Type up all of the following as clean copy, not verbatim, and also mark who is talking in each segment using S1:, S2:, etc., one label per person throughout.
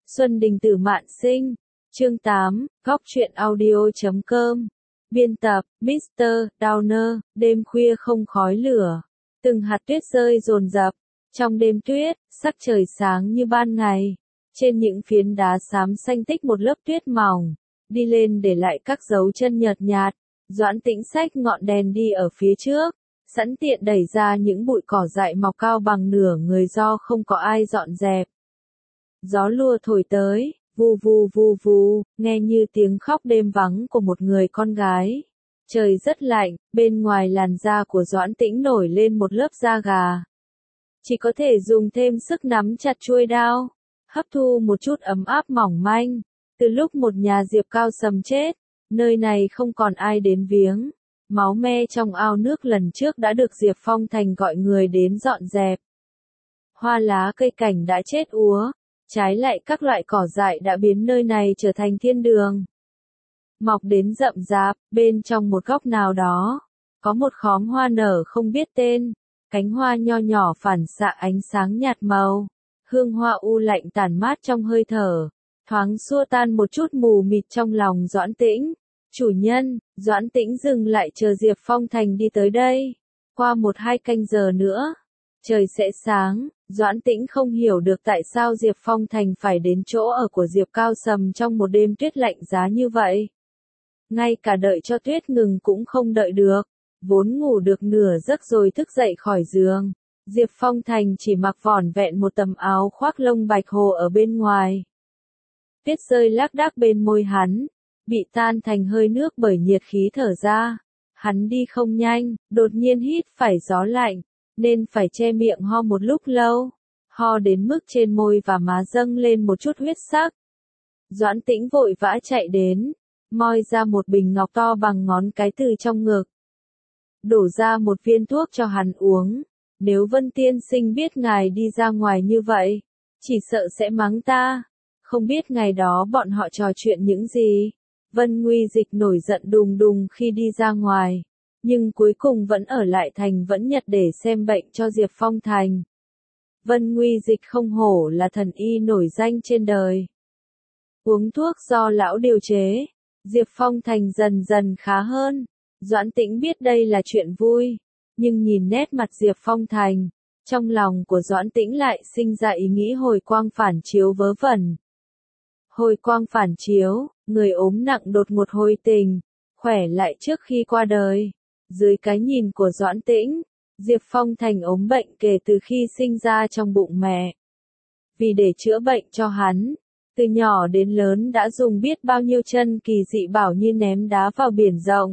S1: Xuân Đình Tử Mạn Sinh. Chương 8, Góc truyện audio.com. Biên tập, Mr. Downer. Đêm khuya không khói lửa. Từng hạt tuyết rơi dồn dập. Trong đêm tuyết, sắc trời sáng như ban ngày. Trên những phiến đá xám xanh tích một lớp tuyết mỏng. Đi lên để lại các dấu chân nhợt nhạt. Doãn Tĩnh xách ngọn đèn đi ở phía trước. Sẵn tiện đẩy ra những bụi cỏ dại mọc cao bằng nửa người do không có ai dọn dẹp. Gió lùa thổi tới, vù vù vù vù, nghe như tiếng khóc đêm vắng của một người con gái. Trời rất lạnh, bên ngoài làn da của Doãn Tĩnh nổi lên một lớp da gà. Chỉ có thể dùng thêm sức nắm chặt chuôi đao, hấp thu một chút ấm áp mỏng manh. Từ lúc một nhà Diệp Cao Sầm chết, nơi này không còn ai đến viếng. Máu me trong ao nước lần trước đã được Diệp Phong Thành gọi người đến dọn dẹp. Hoa lá cây cảnh đã chết úa. Trái lại các loại cỏ dại đã biến nơi này trở thành thiên đường. Mọc đến rậm rạp, bên trong một góc nào đó, có một khóm hoa nở không biết tên, cánh hoa nho nhỏ phản xạ ánh sáng nhạt màu, hương hoa u lạnh tản mát trong hơi thở, thoáng xua tan một chút mù mịt trong lòng Doãn Tĩnh. Chủ nhân, Doãn Tĩnh dừng lại chờ Diệp Phong Thành đi tới đây. Qua 1-2 canh giờ nữa, trời sẽ sáng. Doãn Tĩnh không hiểu được tại sao Diệp Phong Thành phải đến chỗ ở của Diệp Cao Sầm trong một đêm tuyết lạnh giá như vậy. Ngay cả đợi cho tuyết ngừng cũng không đợi được, vốn ngủ được nửa giấc rồi thức dậy khỏi giường. Diệp Phong Thành chỉ mặc vỏn vẹn một tấm áo khoác lông bạch hồ ở bên ngoài. Tuyết rơi lác đác bên môi hắn, bị tan thành hơi nước bởi nhiệt khí thở ra. Hắn đi không nhanh, đột nhiên hít phải gió lạnh, nên phải che miệng ho một lúc lâu, ho đến mức trên môi và má dâng lên một chút huyết sắc. Doãn Tĩnh vội vã chạy đến, moi ra một bình ngọc to bằng ngón cái từ trong ngực. Đổ ra một viên thuốc cho hắn uống, nếu Vân Tiên Sinh biết ngài đi ra ngoài như vậy, chỉ sợ sẽ mắng ta. Không biết ngày đó bọn họ trò chuyện những gì. Vân Nguy Dịch nổi giận đùng đùng khi đi ra ngoài. Nhưng cuối cùng vẫn ở lại thành Vẫn Nhật để xem bệnh cho Diệp Phong Thành. Vân Nguy Dịch không hổ là thần y nổi danh trên đời. Uống thuốc do lão điều chế, Diệp Phong Thành dần dần khá hơn. Doãn Tĩnh biết đây là chuyện vui, nhưng nhìn nét mặt Diệp Phong Thành, trong lòng của Doãn Tĩnh lại sinh ra ý nghĩ hồi quang phản chiếu vớ vẩn. Hồi quang phản chiếu, người ốm nặng đột ngột hồi tình, khỏe lại trước khi qua đời. Dưới cái nhìn của Doãn Tĩnh, Diệp Phong Thành ốm bệnh kể từ khi sinh ra trong bụng mẹ. Vì để chữa bệnh cho hắn, từ nhỏ đến lớn đã dùng biết bao nhiêu chân kỳ dị bảo như ném đá vào biển rộng.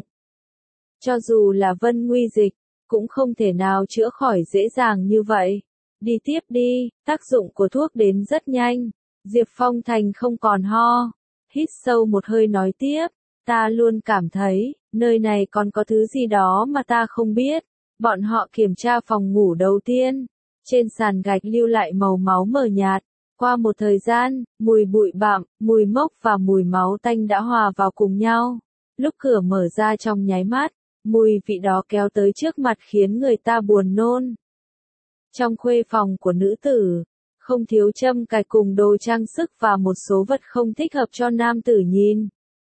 S1: Cho dù là Vân Nguy Dịch, cũng không thể nào chữa khỏi dễ dàng như vậy. Đi tiếp đi, tác dụng của thuốc đến rất nhanh. Diệp Phong Thành không còn ho. Hít sâu một hơi nói tiếp, ta luôn cảm thấy, nơi này còn có thứ gì đó mà ta không biết. Bọn họ kiểm tra phòng ngủ đầu tiên. Trên sàn gạch lưu lại màu máu mờ nhạt. Qua một thời gian, mùi bụi bặm, mùi mốc và mùi máu tanh đã hòa vào cùng nhau. Lúc cửa mở ra trong nháy mắt, mùi vị đó kéo tới trước mặt khiến người ta buồn nôn. Trong khuê phòng của nữ tử, không thiếu châm cài cùng đồ trang sức và một số vật không thích hợp cho nam tử nhìn.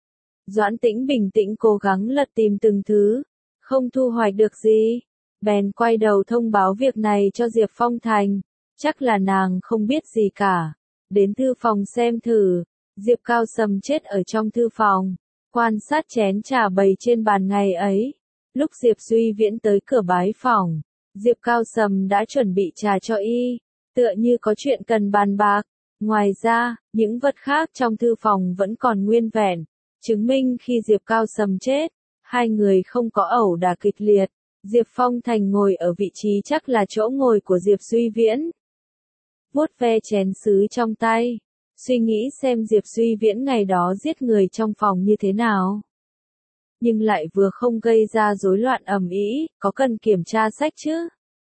S1: Doãn Tĩnh bình tĩnh cố gắng lật tìm từng thứ, không thu hoạch được gì. Bèn quay đầu thông báo việc này cho Diệp Phong Thành, chắc là nàng không biết gì cả. Đến thư phòng xem thử, Diệp Cao Sầm chết ở trong thư phòng, quan sát chén trà bày trên bàn ngày ấy. Lúc Diệp Duy Viễn tới cửa bái phòng, Diệp Cao Sầm đã chuẩn bị trà cho y, tựa như có chuyện cần bàn bạc. Ngoài ra, những vật khác trong thư phòng vẫn còn nguyên vẹn, chứng minh khi Diệp Cao Sầm chết, hai người không có ẩu đả kịch liệt. Diệp Phong Thành ngồi ở vị trí chắc là chỗ ngồi của Diệp Duy Viễn. Vuốt ve chén sứ trong tay, suy nghĩ xem Diệp Duy Viễn ngày đó giết người trong phòng như thế nào. Nhưng lại vừa không gây ra rối loạn ầm ĩ, có cần kiểm tra sách chứ?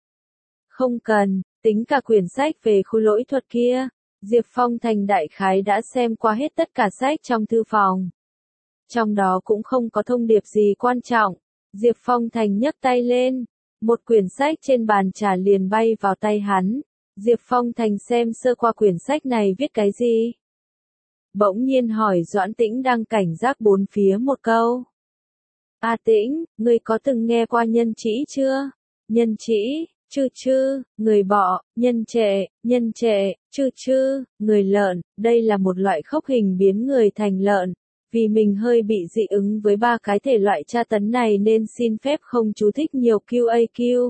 S1: Không cần, tính cả quyển sách về khôi lỗi thuật kia, Diệp Phong Thành đại khái đã xem qua hết tất cả sách trong thư phòng. Trong đó cũng không có thông điệp gì quan trọng. Diệp Phong Thành nhấc tay lên, một quyển sách trên bàn trà liền bay vào tay hắn. Diệp Phong Thành xem sơ qua quyển sách này viết cái gì. bỗng nhiên hỏi Doãn Tĩnh đang cảnh giác bốn phía một câu. A Tĩnh, ngươi có từng nghe qua nhân trĩ chưa? Nhân trĩ, chư, người bọ, nhân trệ, chư, người lợn, đây là một loại khốc hình biến người thành lợn. Vì mình hơi bị dị ứng với ba cái thể loại tra tấn này nên xin phép không chú thích nhiều QAQ.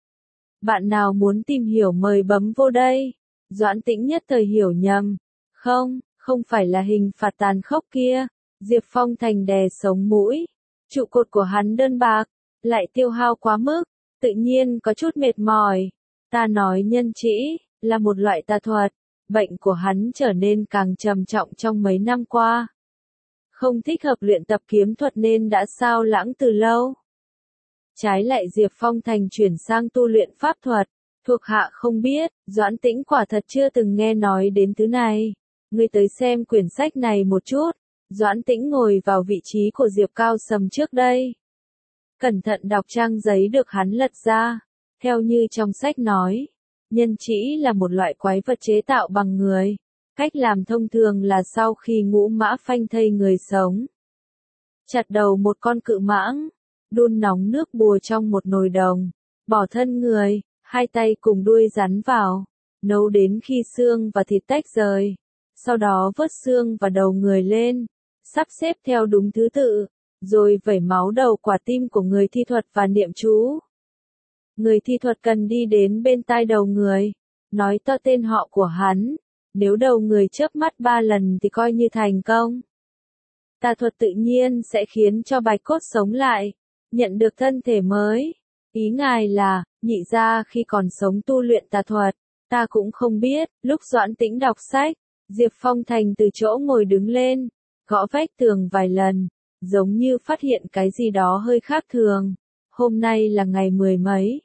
S1: Bạn nào muốn tìm hiểu mời bấm vô đây. Doãn Tĩnh nhất thời hiểu nhầm. Không phải là hình phạt tàn khốc kia. Diệp Phong Thành đè sống mũi. Trụ cột của hắn đơn bạc, lại tiêu hao quá mức, tự nhiên có chút mệt mỏi. Ta nói nhân trĩ, là một loại tà thuật, bệnh của hắn trở nên càng trầm trọng trong mấy năm qua. Không thích hợp luyện tập kiếm thuật nên đã sao lãng từ lâu. Trái lại Diệp Phong Thành chuyển sang tu luyện pháp thuật, thuộc hạ không biết, Doãn Tĩnh quả thật chưa từng nghe nói đến thứ này. Ngươi tới xem quyển sách này một chút. Doãn Tĩnh ngồi vào vị trí của Diệp Cao Sầm trước đây. Cẩn thận đọc trang giấy được hắn lật ra. Theo như trong sách nói, nhân trĩ là một loại quái vật chế tạo bằng người. Cách làm thông thường là sau khi ngũ mã phanh thây người sống, chặt đầu một con cự mãng, đun nóng nước bùa trong một nồi đồng, bỏ thân người, hai tay cùng đuôi rắn vào, nấu đến khi xương và thịt tách rời. Sau đó vớt xương và đầu người lên, sắp xếp theo đúng thứ tự, rồi vẩy máu đầu quả tim của người thi thuật và niệm chú. Người thi thuật cần đi đến bên tai đầu người, nói to tên họ của hắn, nếu đầu người chớp mắt 3 lần thì coi như thành công. Tà thuật tự nhiên sẽ khiến cho bạch cốt sống lại, nhận được thân thể mới. Ý ngài là, nhị gia khi còn sống tu luyện tà thuật, ta cũng không biết. Lúc Doãn Tĩnh đọc sách, Diệp Phong Thành từ chỗ ngồi đứng lên, gõ vách tường vài lần, giống như phát hiện cái gì đó hơi khác thường. Hôm nay là ngày 10 mấy,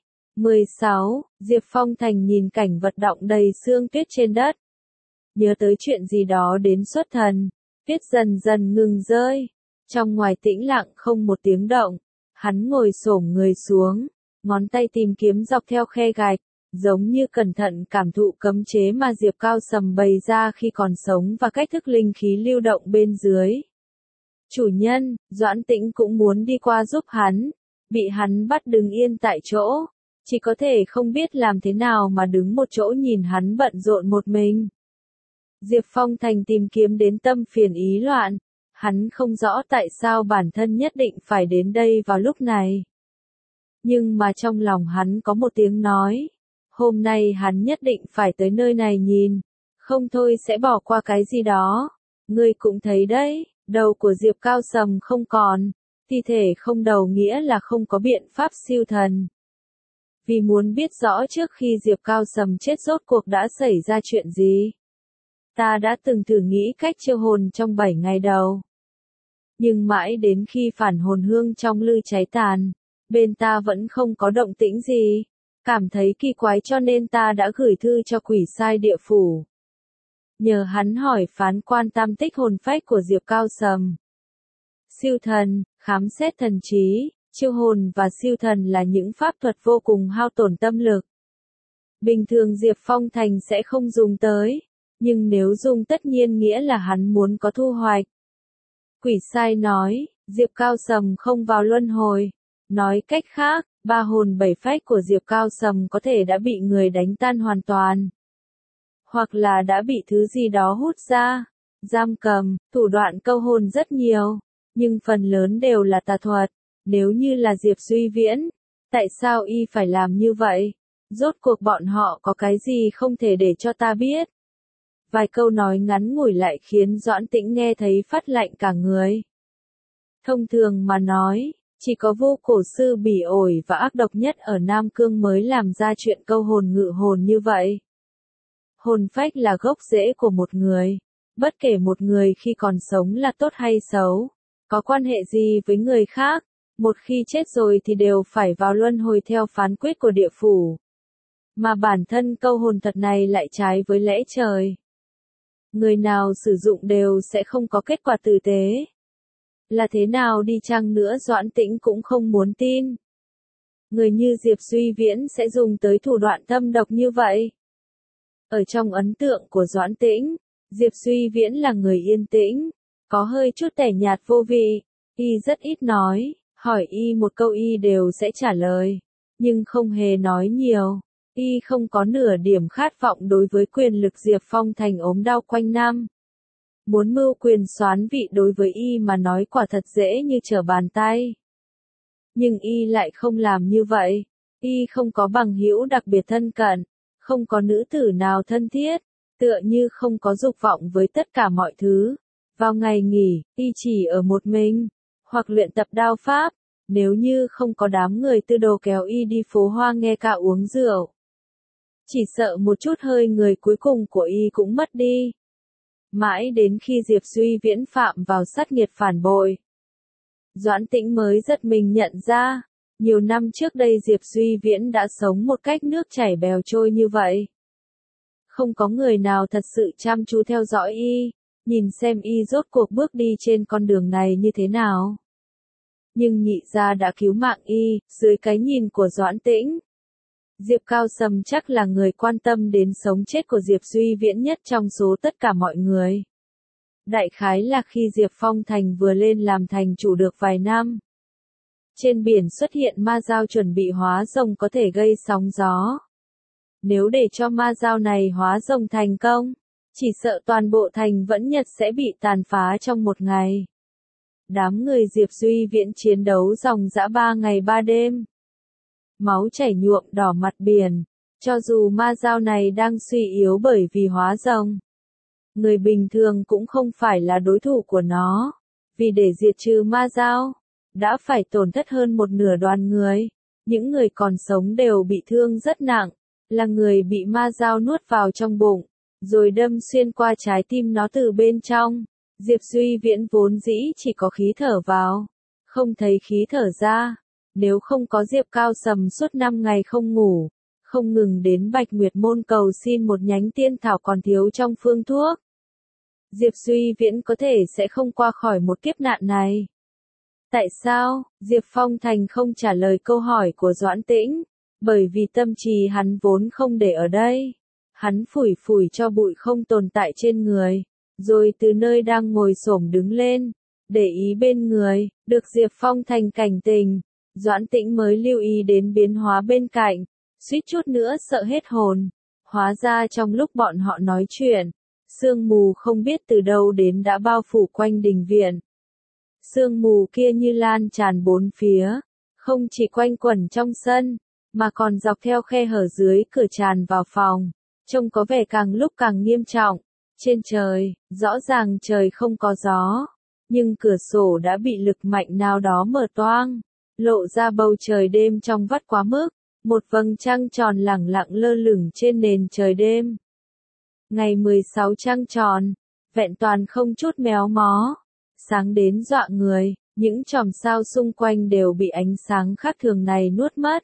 S1: 16, Diệp Phong Thành nhìn cảnh vật động đầy sương tuyết trên đất. Nhớ tới chuyện gì đó đến xuất thần, tuyết dần dần ngừng rơi. Trong ngoài tĩnh lặng không một tiếng động, hắn ngồi xổm người xuống, ngón tay tìm kiếm dọc theo khe gạch, giống như cẩn thận cảm thụ cấm chế mà Diệp Cao Sầm bày ra khi còn sống và cách thức linh khí lưu động bên dưới. Chủ nhân, Doãn Tĩnh cũng muốn đi qua giúp hắn, bị hắn bắt đứng yên tại chỗ, chỉ có thể không biết làm thế nào mà đứng một chỗ nhìn hắn bận rộn một mình. Diệp Phong Thành tìm kiếm đến tâm phiền ý loạn, hắn không rõ tại sao bản thân nhất định phải đến đây vào lúc này. Nhưng mà trong lòng hắn có một tiếng nói, hôm nay hắn nhất định phải tới nơi này nhìn, không thôi sẽ bỏ qua cái gì đó. Ngươi cũng thấy đấy, đầu của Diệp Cao Sầm không còn, thi thể không đầu nghĩa là không có biện pháp siêu thần. Vì muốn biết rõ trước khi Diệp Cao Sầm chết rốt cuộc đã xảy ra chuyện gì, ta đã từng thử nghĩ cách chiêu hồn trong 7 ngày đầu. Nhưng mãi đến khi phản hồn hương trong lư cháy tàn, bên ta vẫn không có động tĩnh gì. Cảm thấy kỳ quái cho nên ta đã gửi thư cho quỷ sai địa phủ. Nhờ hắn hỏi phán quan tam tích hồn phách của Diệp Cao Sầm. Siêu thần, khám xét thần trí, chiêu hồn và siêu thần là những pháp thuật vô cùng hao tổn tâm lực. Bình thường Diệp Phong Thành sẽ không dùng tới, nhưng nếu dùng tất nhiên nghĩa là hắn muốn có thu hoạch. Quỷ sai nói, Diệp Cao Sầm không vào luân hồi. Nói cách khác, 3 hồn 7 phách của Diệp Cao Sầm có thể đã bị người đánh tan hoàn toàn. Hoặc là đã bị thứ gì đó hút ra, giam cầm, thủ đoạn câu hồn rất nhiều, nhưng phần lớn đều là tà thuật. Nếu như là Diệp Duy Viễn, tại sao y phải làm như vậy? Rốt cuộc bọn họ có cái gì không thể để cho ta biết? Vài câu nói ngắn ngủi lại khiến Doãn Tĩnh nghe thấy phát lạnh cả người. Thông thường mà nói, chỉ có vô cổ sư bỉ ổi và ác độc nhất ở Nam Cương mới làm ra chuyện câu hồn ngự hồn như vậy. Hồn phách là gốc rễ của một người. Bất kể một người khi còn sống là tốt hay xấu, có quan hệ gì với người khác, một khi chết rồi thì đều phải vào luân hồi theo phán quyết của địa phủ. Mà bản thân câu hồn thật này lại trái với lẽ trời. Người nào sử dụng đều sẽ không có kết quả tử tế. Là thế nào đi chăng nữa Doãn Tĩnh cũng không muốn tin. Người như Diệp Duy Viễn sẽ dùng tới thủ đoạn thâm độc như vậy. Ở trong ấn tượng của Doãn Tĩnh, Diệp Duy Viễn là người yên tĩnh, có hơi chút tẻ nhạt vô vị, y rất ít nói, hỏi y một câu y đều sẽ trả lời, nhưng không hề nói nhiều. Y không có nửa điểm khát vọng đối với quyền lực Diệp Phong Thành ốm đau quanh năm. Muốn mưu quyền soán vị đối với y mà nói quả thật dễ như trở bàn tay. Nhưng y lại không làm như vậy. Y không có bằng hữu đặc biệt thân cận, không có nữ tử nào thân thiết, tựa như không có dục vọng với tất cả mọi thứ. Vào ngày nghỉ, y chỉ ở một mình, hoặc luyện tập đao pháp, nếu như không có đám người tư đồ kéo y đi phố hoa nghe ca uống rượu. Chỉ sợ một chút hơi người cuối cùng của y cũng mất đi. Mãi đến khi Diệp Duy Viễn phạm vào sát nghiệt phản bội, Doãn Tĩnh mới giật mình nhận ra, nhiều năm trước đây Diệp Duy Viễn đã sống một cách nước chảy bèo trôi như vậy. Không có người nào thật sự chăm chú theo dõi y, nhìn xem y rốt cuộc bước đi trên con đường này như thế nào. Nhưng nhị gia đã cứu mạng y, dưới cái nhìn của Doãn Tĩnh. Diệp Cao Sầm chắc là người quan tâm đến sống chết của Diệp Duy Viễn nhất trong số tất cả mọi người. Đại khái là khi Diệp Phong Thành vừa lên làm thành chủ được vài năm. Trên biển xuất hiện ma dao chuẩn bị hóa rồng có thể gây sóng gió. Nếu để cho ma dao này hóa rồng thành công, chỉ sợ toàn bộ thành Vẫn Nhật sẽ bị tàn phá trong một ngày. Đám người Diệp Duy Viễn chiến đấu dòng dã 3 ngày 3 đêm. Máu chảy nhuộm đỏ mặt biển, cho dù ma dao này đang suy yếu bởi vì hóa rồng. Người bình thường cũng không phải là đối thủ của nó, vì để diệt trừ ma dao, đã phải tổn thất hơn một nửa đoàn người. Những người còn sống đều bị thương rất nặng, là người bị ma dao nuốt vào trong bụng, rồi đâm xuyên qua trái tim nó từ bên trong. Diệp Duy Viễn vốn dĩ chỉ có khí thở vào, không thấy khí thở ra. Nếu không có Diệp Cao Sầm suốt 5 ngày không ngủ, không ngừng đến Bạch Nguyệt Môn cầu xin một nhánh tiên thảo còn thiếu trong phương thuốc, Diệp Duy Viễn có thể sẽ không qua khỏi một kiếp nạn này. Tại sao? Diệp Phong Thành không trả lời câu hỏi của Doãn Tĩnh, bởi vì tâm trí hắn vốn không để ở đây. Hắn phủi phủi cho bụi không tồn tại trên người, rồi từ nơi đang ngồi xổm đứng lên, để ý bên người, được Diệp Phong Thành cảnh tình. Doãn Tĩnh mới lưu ý đến biến hóa bên cạnh, suýt chút nữa sợ hết hồn. Hóa ra trong lúc bọn họ nói chuyện, sương mù không biết từ đâu đến đã bao phủ quanh đình viện. Sương mù kia như lan tràn bốn phía, không chỉ quanh quẩn trong sân, mà còn dọc theo khe hở dưới cửa tràn vào phòng, trông có vẻ càng lúc càng nghiêm trọng. Trên trời, rõ ràng trời không có gió, nhưng cửa sổ đã bị lực mạnh nào đó mở toang, lộ ra bầu trời đêm trong vắt quá mức, một vầng trăng tròn lẳng lặng lơ lửng trên nền trời đêm. Ngày 16 trăng tròn, vẹn toàn không chút méo mó, sáng đến dọa người, những chòm sao xung quanh đều bị ánh sáng khác thường này nuốt mất.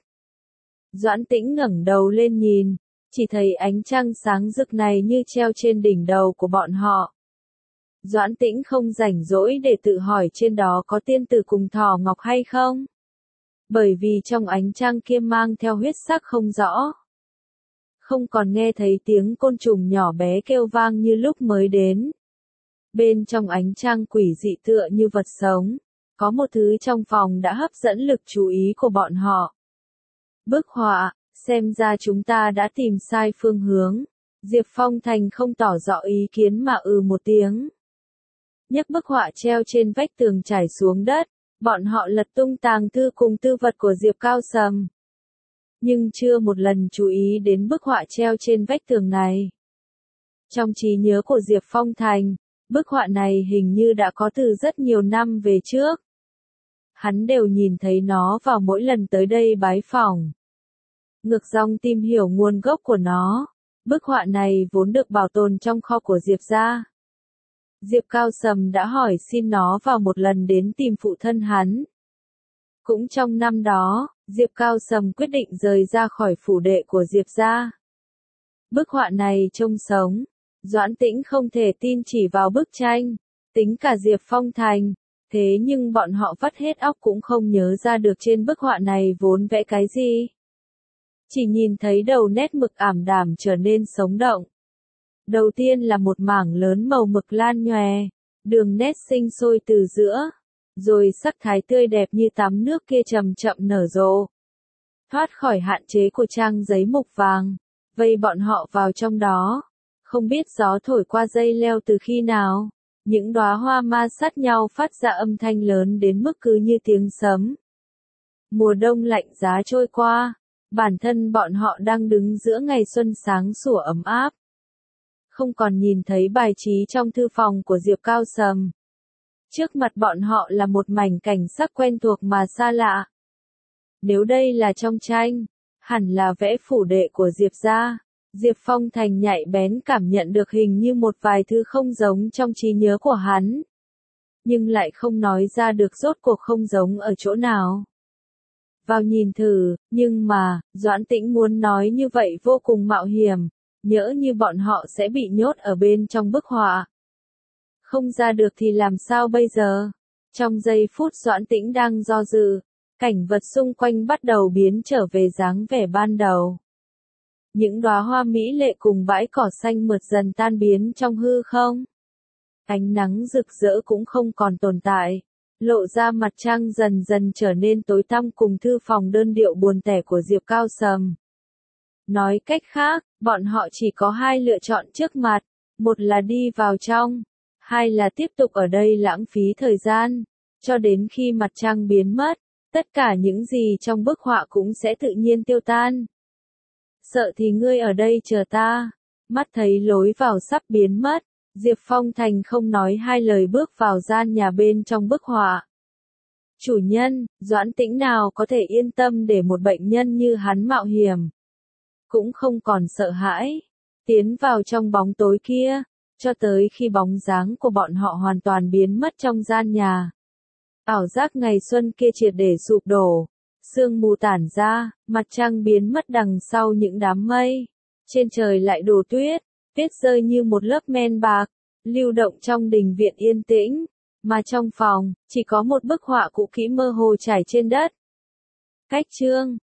S1: Doãn Tĩnh ngẩng đầu lên nhìn, chỉ thấy ánh trăng sáng rực này như treo trên đỉnh đầu của bọn họ. Doãn Tĩnh không rảnh rỗi để tự hỏi trên đó có tiên tử cùng thỏ ngọc hay không. Bởi vì trong ánh trăng kia mang theo huyết sắc không rõ. Không còn nghe thấy tiếng côn trùng nhỏ bé kêu vang như lúc mới đến. Bên trong ánh trăng quỷ dị tựa như vật sống, có một thứ trong phòng đã hấp dẫn lực chú ý của bọn họ. Bức họa, xem ra chúng ta đã tìm sai phương hướng. Diệp Phong Thành không tỏ rõ ý kiến mà một tiếng. Nhấc bức họa treo trên vách tường trải xuống đất, bọn họ lật tung tàng thư cùng tư vật của Diệp Cao Sầm. Nhưng chưa một lần chú ý đến bức họa treo trên vách tường này. Trong trí nhớ của Diệp Phong Thành, bức họa này hình như đã có từ rất nhiều năm về trước. Hắn đều nhìn thấy nó vào mỗi lần tới đây bái phỏng. Ngược dòng tìm hiểu nguồn gốc của nó, bức họa này vốn được bảo tồn trong kho của Diệp gia. Diệp Cao Sầm đã hỏi xin nó vào một lần đến tìm phụ thân hắn. Cũng trong năm đó, Diệp Cao Sầm quyết định rời ra khỏi phủ đệ của Diệp gia. Bức họa này trông sống, Doãn Tĩnh không thể tin chỉ vào bức tranh, tính cả Diệp Phong Thành, thế nhưng bọn họ vắt hết óc cũng không nhớ ra được trên bức họa này vốn vẽ cái gì. Chỉ nhìn thấy đầu nét mực ảm đạm trở nên sống động. Đầu tiên là một mảng lớn màu mực lan nhòe, đường nét sinh sôi từ giữa, rồi sắc thái tươi đẹp như tắm nước kia chậm chậm nở rộ. Thoát khỏi hạn chế của trang giấy mục vàng, vây bọn họ vào trong đó. Không biết gió thổi qua dây leo từ khi nào, những đóa hoa ma sát nhau phát ra âm thanh lớn đến mức cứ như tiếng sấm. Mùa đông lạnh giá trôi qua, bản thân bọn họ đang đứng giữa ngày xuân sáng sủa ấm áp. Không còn nhìn thấy bài trí trong thư phòng của Diệp Cao Sầm. Trước mặt bọn họ là một mảnh cảnh sắc quen thuộc mà xa lạ. Nếu đây là trong tranh, hẳn là vẽ phủ đệ của Diệp gia. Diệp Phong Thành nhạy bén cảm nhận được hình như một vài thứ không giống trong trí nhớ của hắn. Nhưng lại không nói ra được rốt cuộc không giống ở chỗ nào. Vào nhìn thử, nhưng mà, Doãn Tĩnh muốn nói như vậy vô cùng mạo hiểm, nhỡ như bọn họ sẽ bị nhốt ở bên trong bức họa. Không ra được thì làm sao bây giờ? Trong giây phút Doãn Tĩnh đang do dự, cảnh vật xung quanh bắt đầu biến trở về dáng vẻ ban đầu. Những đóa hoa mỹ lệ cùng bãi cỏ xanh mượt dần tan biến trong hư không. Ánh nắng rực rỡ cũng không còn tồn tại, lộ ra mặt trăng dần dần trở nên tối tăm cùng thư phòng đơn điệu buồn tẻ của Diệp Cao Sầm. Nói cách khác, bọn họ chỉ có hai lựa chọn trước mặt, một là đi vào trong, hai là tiếp tục ở đây lãng phí thời gian, cho đến khi mặt trăng biến mất, tất cả những gì trong bức họa cũng sẽ tự nhiên tiêu tan. Sợ thì ngươi ở đây chờ ta. Mắt thấy lối vào sắp biến mất, Diệp Phong Thành không nói hai lời bước vào gian nhà bên trong bức họa. Chủ nhân, Doãn Tĩnh nào có thể yên tâm để một bệnh nhân như hắn mạo hiểm. Cũng không còn sợ hãi, tiến vào trong bóng tối kia, cho tới khi bóng dáng của bọn họ hoàn toàn biến mất trong gian nhà. Ảo giác ngày xuân kia triệt để sụp đổ, sương mù tản ra, mặt trăng biến mất đằng sau những đám mây. Trên trời lại đổ tuyết, tuyết rơi như một lớp men bạc, lưu động trong đình viện yên tĩnh, mà trong phòng, chỉ có một bức họa cũ kỹ mơ hồ trải trên đất. Cách chương